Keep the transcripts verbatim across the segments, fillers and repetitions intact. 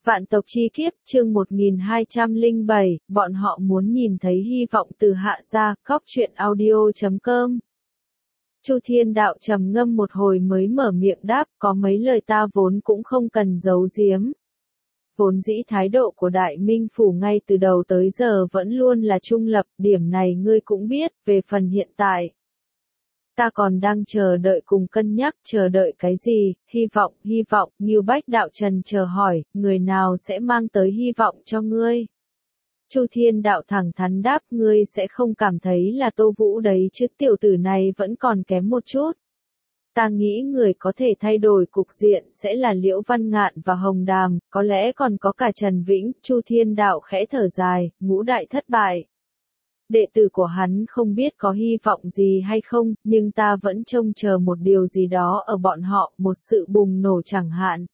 Vạn tộc chi kiếp, chương một nghìn hai trăm lẻ bảy, bọn họ muốn nhìn thấy hy vọng từ Hạ gia, góc truyện audio chấm com. Chu Thiên Đạo trầm ngâm một hồi mới mở miệng đáp, có mấy lời ta vốn cũng không cần giấu giếm. Vốn dĩ thái độ của Đại Minh Phủ ngay từ đầu tới giờ vẫn luôn là trung lập, điểm này ngươi cũng biết, về phần hiện tại. Ta còn đang chờ đợi cùng cân nhắc, chờ đợi cái gì, hy vọng, hy vọng, Ngưu Bách Đạo Trần chờ hỏi, người nào sẽ mang tới hy vọng cho ngươi? Chu Thiên Đạo thẳng thắn đáp, ngươi sẽ không cảm thấy là Tô Vũ đấy chứ, tiểu tử này vẫn còn kém một chút. Ta nghĩ người có thể thay đổi cục diện sẽ là Liễu Văn Ngạn và Hồng Đàm, có lẽ còn có cả Trần Vĩnh. Chu Thiên Đạo khẽ thở dài, ngũ đại thất bại. Đệ tử của hắn không biết có hy vọng gì hay không, nhưng ta vẫn trông chờ một điều gì đó ở bọn họ, một sự bùng nổ chẳng hạn.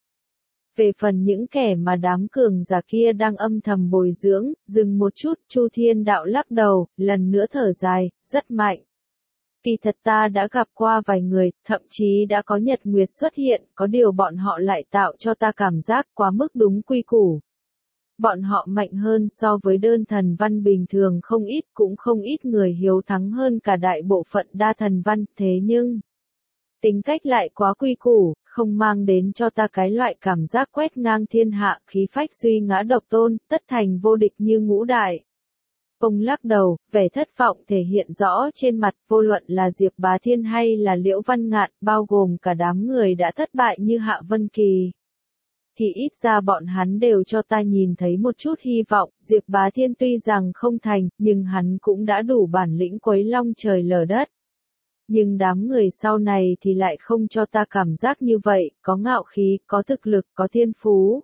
Về phần những kẻ mà đám cường giả kia đang âm thầm bồi dưỡng, dừng một chút, Chu Thiên Đạo lắc đầu, lần nữa thở dài, rất mạnh. Kỳ thật ta đã gặp qua vài người, thậm chí đã có nhật nguyệt xuất hiện, có điều bọn họ lại tạo cho ta cảm giác quá mức đúng quy củ. Bọn họ mạnh hơn so với đơn thần văn bình thường không ít, cũng không ít người hiếu thắng hơn cả đại bộ phận đa thần văn, thế nhưng tính cách lại quá quy củ, không mang đến cho ta cái loại cảm giác quét ngang thiên hạ, khí phách duy ngã độc tôn, tất thành vô địch như ngũ đại. Ông lắc đầu, vẻ thất vọng thể hiện rõ trên mặt, vô luận là Diệp Bá Thiên hay là Liễu Văn Ngạn, bao gồm cả đám người đã thất bại như Hạ Vân Kỳ. Thì ít ra bọn hắn đều cho ta nhìn thấy một chút hy vọng, Diệp Bá Thiên tuy rằng không thành, nhưng hắn cũng đã đủ bản lĩnh quấy long trời lở đất. Nhưng đám người sau này thì lại không cho ta cảm giác như vậy, có ngạo khí, có thực lực, có thiên phú.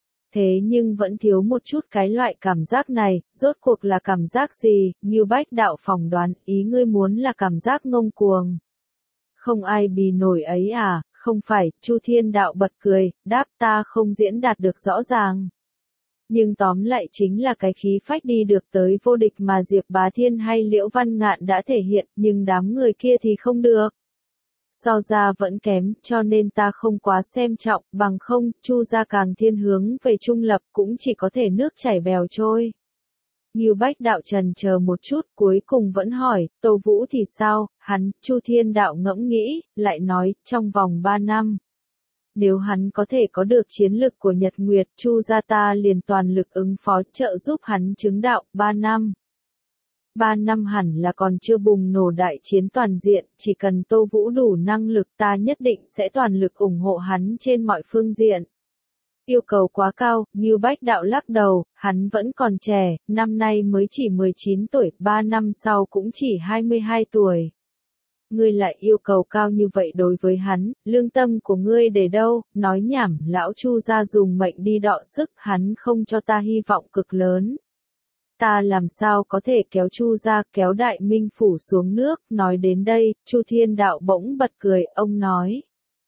Thế nhưng vẫn thiếu một chút cái loại cảm giác này, rốt cuộc là cảm giác gì, như Bách Đạo phỏng đoán, ý ngươi muốn là cảm giác ngông cuồng. Không ai bì nổi ấy à, không phải, Chu Thiên Đạo bật cười, đáp ta không diễn đạt được rõ ràng. Nhưng tóm lại chính là cái khí phách đi được tới vô địch mà Diệp Bá Thiên hay Liễu Văn Ngạn đã thể hiện, nhưng đám người kia thì không được. So ra vẫn kém, cho nên ta không quá xem trọng, bằng không, Chu gia càng thiên hướng về trung lập cũng chỉ có thể nước chảy bèo trôi. Ngưu Bách Đạo trần chờ một chút, cuối cùng vẫn hỏi, Tô Vũ thì sao, hắn, Chu Thiên Đạo ngẫm nghĩ, lại nói, trong vòng ba năm. Nếu hắn có thể có được chiến lực của Nhật Nguyệt, Chu gia ta liền toàn lực ứng phó trợ giúp hắn chứng đạo, ba năm. Ba năm hẳn là còn chưa bùng nổ đại chiến toàn diện, chỉ cần Tô Vũ đủ năng lực ta nhất định sẽ toàn lực ủng hộ hắn trên mọi phương diện. Yêu cầu quá cao, Ngưu Bách Đạo lắc đầu, hắn vẫn còn trẻ, năm nay mới chỉ mười chín tuổi, ba năm sau cũng chỉ hai mươi hai tuổi. Ngươi lại yêu cầu cao như vậy đối với hắn, lương tâm của ngươi để đâu, nói nhảm, lão Chu gia dùng mệnh đi đọ sức, hắn không cho ta hy vọng cực lớn. Ta làm sao có thể kéo Chu gia, kéo Đại Minh Phủ xuống nước, nói đến đây, Chu Thiên Đạo bỗng bật cười, ông nói.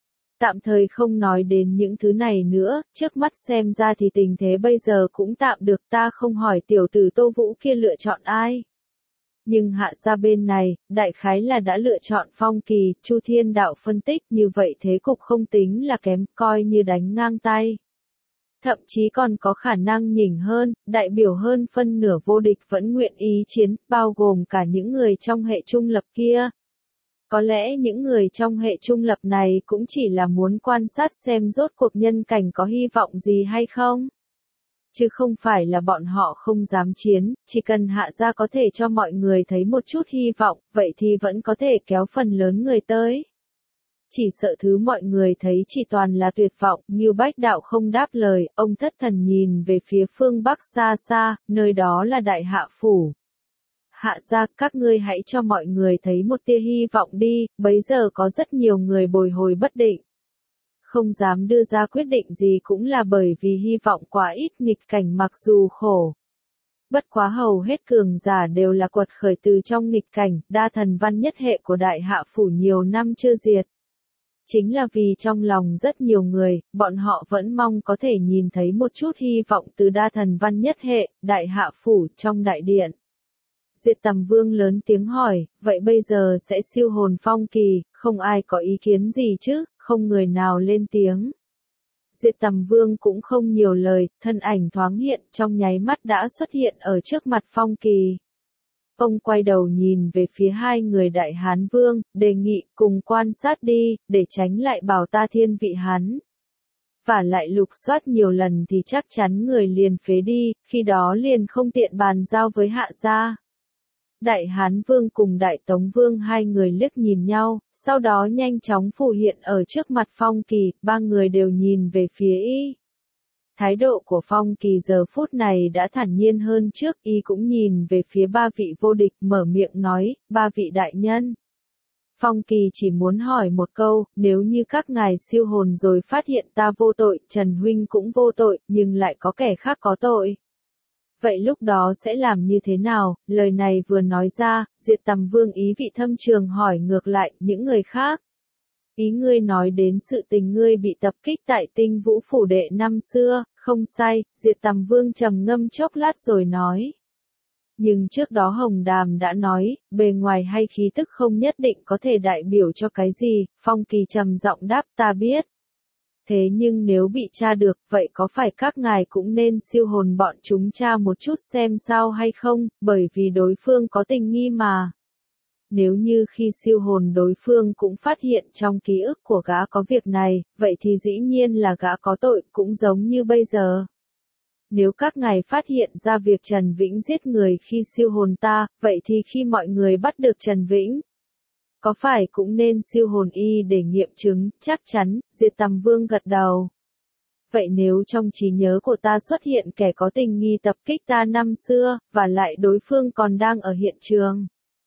Tạm thời không nói đến những thứ này nữa, trước mắt xem ra thì tình thế bây giờ cũng tạm được, ta không hỏi tiểu tử Tô Vũ kia lựa chọn ai. Nhưng Hạ gia bên này, đại khái là đã lựa chọn Phong Kỳ, Chu Thiên Đạo phân tích, như vậy thế cục không tính là kém, coi như đánh ngang tay. Thậm chí còn có khả năng nhỉnh hơn, đại biểu hơn phân nửa vô địch vẫn nguyện ý chiến, bao gồm cả những người trong hệ trung lập kia. Có lẽ những người trong hệ trung lập này cũng chỉ là muốn quan sát xem rốt cuộc nhân cảnh có hy vọng gì hay không. Chứ không phải là bọn họ không dám chiến, chỉ cần Hạ gia có thể cho mọi người thấy một chút hy vọng, vậy thì vẫn có thể kéo phần lớn người tới. Chỉ sợ thứ mọi người thấy chỉ toàn là tuyệt vọng, Ngưu Bách Đạo không đáp lời, ông thất thần nhìn về phía phương Bắc xa xa, nơi đó là Đại Hạ Phủ. Hạ gia, các ngươi hãy cho mọi người thấy một tia hy vọng đi, bấy giờ có rất nhiều người bồi hồi bất định. Không dám đưa ra quyết định gì cũng là bởi vì hy vọng quá ít, nghịch cảnh mặc dù khổ. Bất quá hầu hết cường giả đều là quật khởi từ trong nghịch cảnh, đa thần văn nhất hệ của Đại Hạ Phủ nhiều năm chưa diệt. Chính là vì trong lòng rất nhiều người, bọn họ vẫn mong có thể nhìn thấy một chút hy vọng từ đa thần văn nhất hệ, Đại Hạ Phủ, trong đại điện. Diệt Tầm Vương lớn tiếng hỏi, vậy bây giờ sẽ siêu hồn Phong Kỳ, không ai có ý kiến gì chứ, không người nào lên tiếng. Diệt Tầm Vương cũng không nhiều lời, thân ảnh thoáng hiện trong nháy mắt đã xuất hiện ở trước mặt Phong Kỳ. Ông quay đầu nhìn về phía hai người Đại Hán Vương, đề nghị cùng quan sát đi, để tránh lại bảo ta thiên vị hắn. Và lại lục soát nhiều lần thì chắc chắn người liền phế đi, khi đó liền không tiện bàn giao với Hạ gia. Đại Hán Vương cùng Đại Tống Vương hai người liếc nhìn nhau, sau đó nhanh chóng phù hiện ở trước mặt Phong Kỳ, ba người đều nhìn về phía y. Thái độ của Phong Kỳ giờ phút này đã thản nhiên hơn trước, y cũng nhìn về phía ba vị vô địch mở miệng nói, ba vị đại nhân. Phong Kỳ chỉ muốn hỏi một câu, nếu như các ngài siêu hồn rồi phát hiện ta vô tội, Trần Huynh cũng vô tội, nhưng lại có kẻ khác có tội. Vậy lúc đó sẽ làm như thế nào? Lời này vừa nói ra, Diệt Tầm Vương ý vị thâm trường hỏi ngược lại, những người khác. Ý ngươi nói đến sự tình ngươi bị tập kích tại Tinh Vũ Phủ Đệ năm xưa, không sai, Diệt Tầm Vương trầm ngâm chốc lát rồi nói. Nhưng trước đó Hồng Đàm đã nói, bề ngoài hay khí tức không nhất định có thể đại biểu cho cái gì, Phong Kỳ trầm giọng đáp ta biết. Thế nhưng nếu bị tra được, vậy có phải các ngài cũng nên siêu hồn bọn chúng tra một chút xem sao hay không, bởi vì đối phương có tình nghi mà. Nếu như khi siêu hồn đối phương cũng phát hiện trong ký ức của gã có việc này, vậy thì dĩ nhiên là gã có tội, cũng giống như bây giờ. Nếu các ngài phát hiện ra việc Trần Vĩnh giết người khi siêu hồn ta, vậy thì khi mọi người bắt được Trần Vĩnh, có phải cũng nên siêu hồn y để nghiệm chứng, chắc chắn, Diệt Tầm Vương gật đầu. Vậy nếu trong trí nhớ của ta xuất hiện kẻ có tình nghi tập kích ta năm xưa, và lại đối phương còn đang ở hiện trường,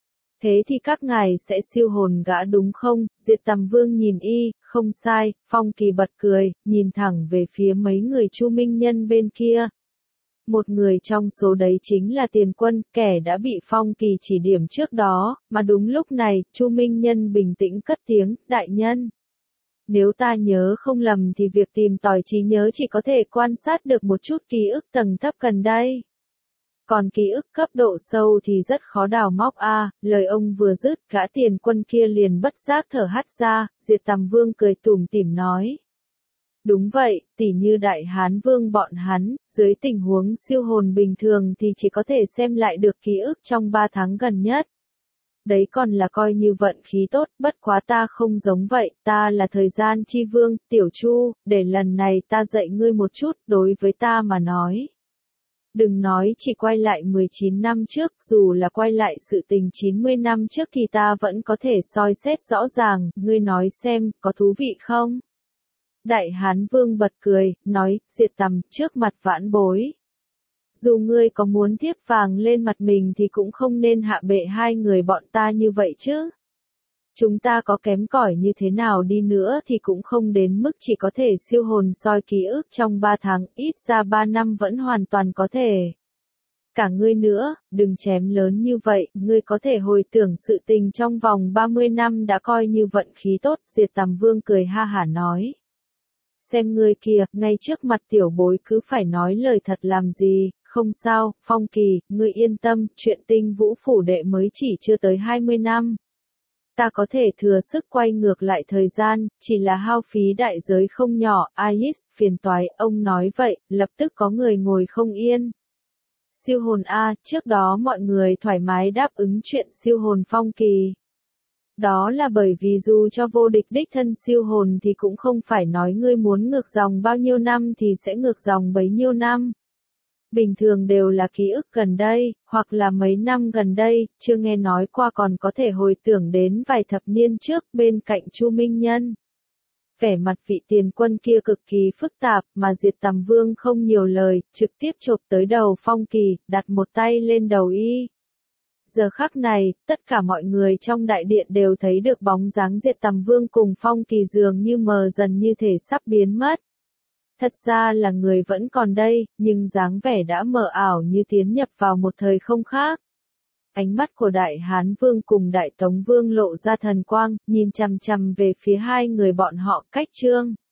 thế thì các ngài sẽ siêu hồn gã đúng không? Diệt Tầm Vương nhìn y, không sai, Phong Kỳ bật cười, nhìn thẳng về phía mấy người Chu Minh Nhân bên kia. Một người trong số đấy chính là Tiền Quân, kẻ đã bị Phong Kỳ chỉ điểm trước đó, mà đúng lúc này, Chu Minh Nhân bình tĩnh cất tiếng, đại nhân. Nếu ta nhớ không lầm thì việc tìm tòi trí nhớ chỉ có thể quan sát được một chút ký ức tầng thấp gần đây. Còn ký ức cấp độ sâu thì rất khó đào móc a. À, lời ông vừa dứt, gã Tiền Quân kia liền bất giác thở hắt ra, Diệt Tầm Vương cười tủm tỉm nói. Đúng vậy, tỉ như Đại Hán Vương bọn hắn, dưới tình huống siêu hồn bình thường thì chỉ có thể xem lại được ký ức trong ba tháng gần nhất. Đấy còn là coi như vận khí tốt, bất quá ta không giống vậy, ta là thời gian chi vương, Tiểu Chu, để lần này ta dạy ngươi một chút, đối với ta mà nói. Đừng nói chỉ quay lại mười chín năm trước, dù là quay lại sự tình chín mươi năm trước thì ta vẫn có thể soi xét rõ ràng, ngươi nói xem, có thú vị không? Đại Hán Vương bật cười, nói, Diệt Tầm, trước mặt vãn bối. Dù ngươi có muốn thiếp vàng lên mặt mình thì cũng không nên hạ bệ hai người bọn ta như vậy chứ. Chúng ta có kém cỏi như thế nào đi nữa thì cũng không đến mức chỉ có thể siêu hồn soi ký ức trong ba tháng, ít ra ba năm vẫn hoàn toàn có thể. Cả ngươi nữa, đừng chém lớn như vậy, ngươi có thể hồi tưởng sự tình trong vòng ba mươi năm đã coi như vận khí tốt, Diệt Tầm Vương cười ha hả nói. Xem ngươi kìa, ngay trước mặt tiểu bối cứ phải nói lời thật làm gì, không sao, Phong Kỳ, ngươi yên tâm, chuyện Tinh Vũ Phủ Đệ mới chỉ chưa tới hai mươi năm. Ta có thể thừa sức quay ngược lại thời gian, chỉ là hao phí đại giới không nhỏ, Ais, phiền toái, ông nói vậy, lập tức có người ngồi không yên. Siêu hồn A, trước đó mọi người thoải mái đáp ứng chuyện siêu hồn Phong Kỳ. Đó là bởi vì dù cho vô địch đích thân siêu hồn thì cũng không phải nói ngươi muốn ngược dòng bao nhiêu năm thì sẽ ngược dòng bấy nhiêu năm. Bình thường đều là ký ức gần đây, hoặc là mấy năm gần đây, chưa nghe nói qua còn có thể hồi tưởng đến vài thập niên trước bên cạnh Chu Minh Nhân. Vẻ mặt vị Tiền Quân kia cực kỳ phức tạp mà Diệt Tầm Vương không nhiều lời, trực tiếp chộp tới đầu Phong Kỳ, đặt một tay lên đầu y. Giờ khắc này, tất cả mọi người trong đại điện đều thấy được bóng dáng Diệt Tầm Vương cùng Phong Kỳ dường như mờ dần như thể sắp biến mất. Thật ra là người vẫn còn đây, nhưng dáng vẻ đã mờ ảo như tiến nhập vào một thời không khác. Ánh mắt của Đại Hán Vương cùng Đại Tống Vương lộ ra thần quang, nhìn chằm chằm về phía hai người bọn họ cách trương.